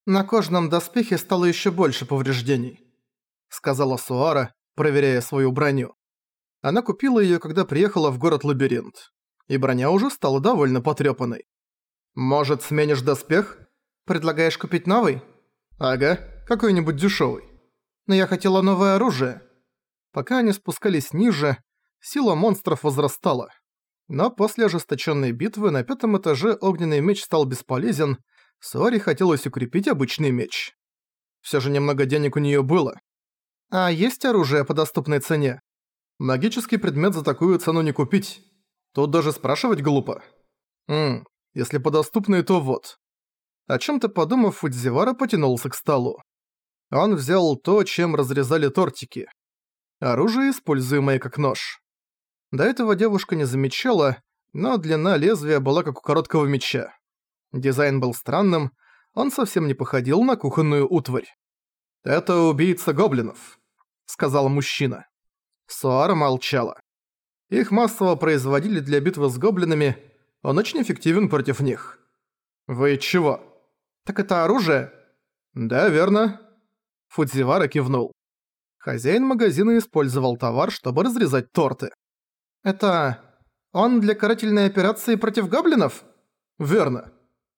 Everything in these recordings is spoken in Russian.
«На кожаном доспехе стало еще больше повреждений», — сказала Суара, проверяя свою броню. Она купила ее, когда приехала в город-лабиринт, и броня уже стала довольно потрепанной. «Может, сменишь доспех? Предлагаешь купить новый?» «Ага, какой-нибудь дешевый. Но я хотела новое оружие». Пока они спускались ниже, сила монстров возрастала. Но после ожесточенной битвы на 5-м этаже огненный меч стал бесполезен, Суаре хотелось укрепить обычный меч. Всё же немного денег у неё было. А есть оружие по доступной цене? Магический предмет за такую цену не купить. Тут даже спрашивать глупо. Если по доступной, то вот. О чём-то подумав, Фудзивара потянулся к столу. Он взял то, чем разрезали тортики. Оружие, используемое как нож. До этого девушка не замечала, но длина лезвия была как у короткого меча. Дизайн был странным, он совсем не походил на кухонную утварь. «Это убийца гоблинов», — сказал мужчина. Суара молчала. Их массово производили для битвы с гоблинами, он очень эффективен против них. «Вы чего?» «Так это оружие?» «Да, верно». Фудзивара кивнул. Хозяин магазина использовал товар, чтобы разрезать торты. «Это... он для карательной операции против гоблинов?» «Верно».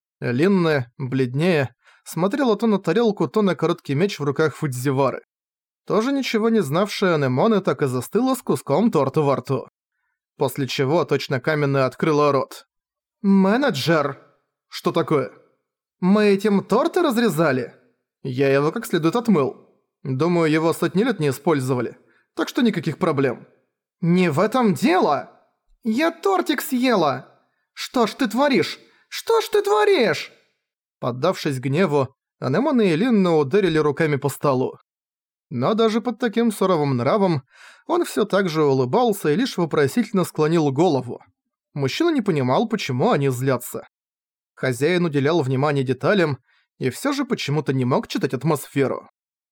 Линна, бледнее, смотрела то на тарелку, то на короткий меч в руках Фудзивары. Тоже ничего не знавшая Анемоне так и застыла с куском торта во рту. После чего точно каменная открыла рот. «Менеджер!» «Что такое?» «Мы этим торты разрезали?» «Я его как следует отмыл. Думаю, его сотни лет не использовали, так что никаких проблем». «Не в этом дело! Я тортик съела! Что ж ты творишь? Что ж ты творишь?» Поддавшись гневу, Анемоне и Линна ударили руками по столу. Но даже под таким суровым нравом он всё так же улыбался и лишь вопросительно склонил голову. Мужчина не понимал, почему они злятся. Хозяин уделял внимание деталям и всё же почему-то не мог читать атмосферу.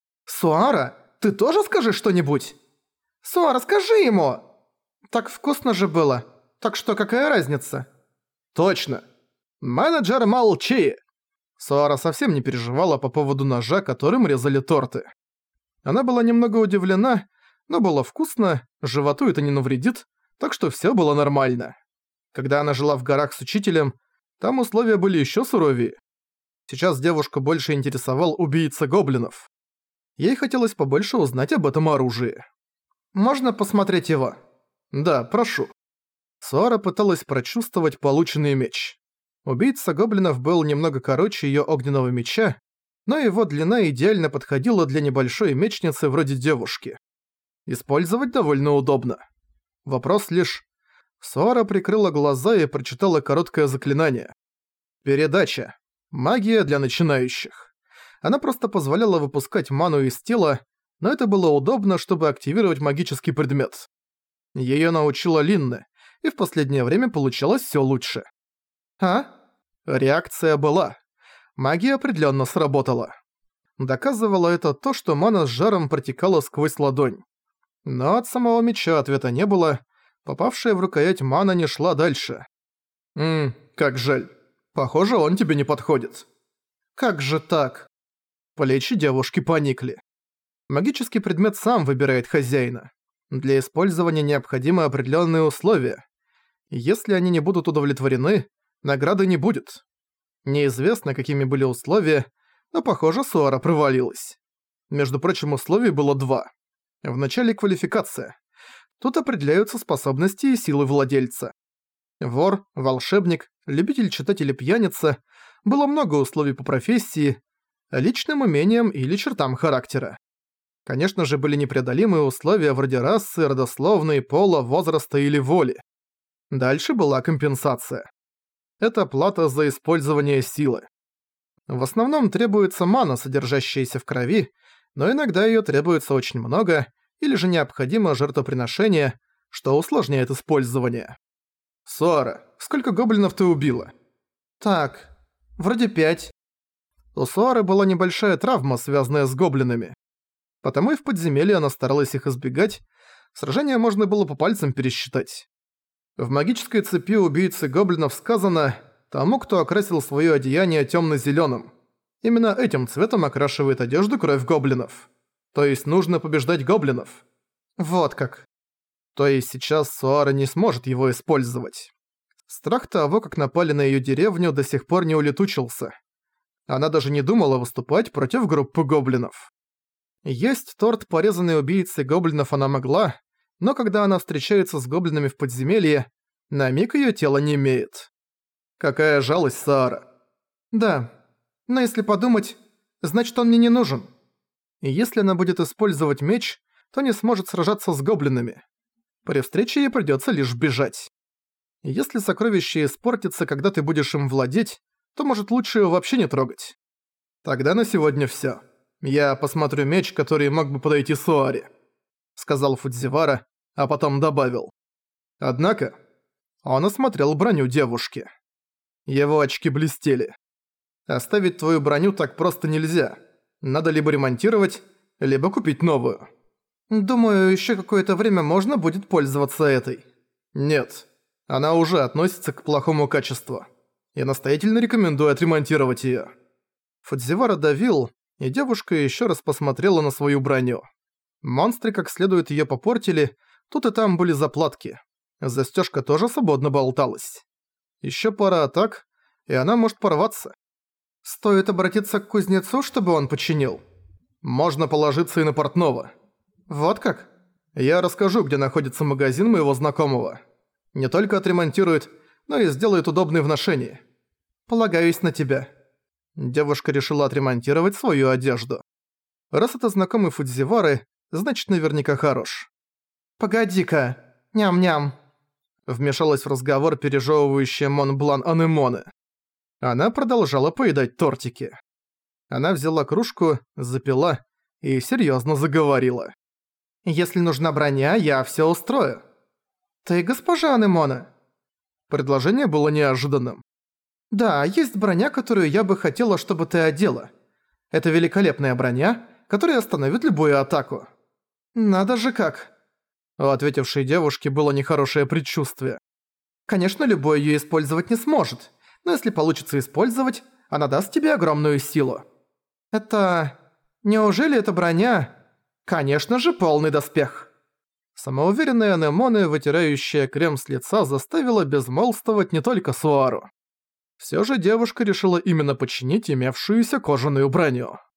«Суара, ты тоже скажи что-нибудь?» «Суара, скажи ему!» «Так вкусно же было, так что какая разница?» «Точно! Менеджер, молчи!» Суара совсем не переживала по поводу ножа, которым резали торты. Она была немного удивлена, но было вкусно, животу это не навредит, так что всё было нормально. Когда она жила в горах с учителем, там условия были ещё суровее. Сейчас девушку больше интересовал убийца гоблинов. Ей хотелось побольше узнать об этом оружии. «Можно посмотреть его?» «Да, прошу». Суара пыталась прочувствовать полученный меч. Убийца гоблинов был немного короче её огненного меча, но его длина идеально подходила для небольшой мечницы вроде девушки. Использовать довольно удобно. Вопрос лишь... Суара прикрыла глаза и прочитала короткое заклинание. Передача. Магия для начинающих. Она просто позволяла выпускать ману из тела, но это было удобно, чтобы активировать магический предмет. Её научила Линна, и в последнее время получалось всё лучше. «А?» Реакция была. Магия определённо сработала. Доказывало это то, что мана с жаром протекала сквозь ладонь. Но от самого меча ответа не было, попавшая в рукоять мана не шла дальше. Как жаль. Похоже, он тебе не подходит». «Как же так?» Плечи девушки поникли. Магический предмет сам выбирает хозяина. Для использования необходимы определённые условия. Если они не будут удовлетворены, награды не будет. Неизвестно, какими были условия, но, похоже, Суара провалилась. Между прочим, условий было 2. Вначале квалификация. Тут определяются способности и силы владельца. Вор, волшебник, любитель читать или пьяница. Было много условий по профессии, личным умениям или чертам характера. Конечно же, были непреодолимые условия вроде расы, родословной, пола, возраста или воли. Дальше была компенсация. Это плата за использование силы. В основном требуется мана, содержащаяся в крови, но иногда её требуется очень много, или же необходимо жертвоприношение, что усложняет использование. «Суара, сколько гоблинов ты убила?» «Так, вроде 5. У Суары была небольшая травма, связанная с гоблинами. Потому и в подземелье она старалась их избегать, сражения можно было по пальцам пересчитать. В магической цепи убийцы гоблинов сказано «тому, кто окрасил своё одеяние тёмно-зелёным». Именно этим цветом окрашивает одежду кровь гоблинов. То есть нужно побеждать гоблинов. Вот как. То есть сейчас Суара не сможет его использовать. Страх того, как напали на её деревню, до сих пор не улетучился. Она даже не думала выступать против группы гоблинов. Есть торт, порезанный убийцей гоблинов, она могла, но когда она встречается с гоблинами в подземелье, на миг её тело немеет. Какая жалость, Саара. Да, но если подумать, значит он мне не нужен. И если она будет использовать меч, то не сможет сражаться с гоблинами. При встрече ей придётся лишь бежать. Если сокровище испортится, когда ты будешь им владеть, то может лучше его вообще не трогать. Тогда на сегодня всё. Я посмотрю меч, который мог бы подойти Суаре, сказал Фудзивара, а потом добавил. Однако, он осмотрел броню девушки. Его очки блестели. Оставить твою броню так просто нельзя. Надо либо ремонтировать, либо купить новую. Думаю, ещё какое-то время можно будет пользоваться этой. Нет, она уже относится к плохому качеству. Я настоятельно рекомендую отремонтировать её. Фудзивара давил, и девушка ещё раз посмотрела на свою броню. Монстры как следует её попортили, тут и там были заплатки. Застёжка тоже свободно болталась. Ещё пара атак, и она может порваться. Стоит обратиться к кузнецу, чтобы он починил. Можно положиться и на портного. Вот как? Я расскажу, где находится магазин моего знакомого. Не только отремонтирует, но и сделает удобные в ношении. Полагаюсь на тебя. Девушка решила отремонтировать свою одежду. Раз это знакомый Фудзивары, значит наверняка хорош. «Погоди-ка, ням-ням», вмешалась в разговор пережевывающая Монблан Анемоне. Она продолжала поедать тортики. Она взяла кружку, запила и серьёзно заговорила. «Если нужна броня, я всё устрою». «Ты госпожа Анемона?» Предложение было неожиданным. «Да, есть броня, которую я бы хотела, чтобы ты одела. Это великолепная броня, которая остановит любую атаку». «Надо же как!» У ответившей девушки было нехорошее предчувствие. «Конечно, любой её использовать не сможет, но если получится использовать, она даст тебе огромную силу». «Это... неужели эта броня...» «Конечно же, полный доспех». Самоуверенная Анемоне, вытирающая крем с лица, заставила безмолвствовать не только Суару. Всё же девушка решила именно починить имевшуюся кожаную броню.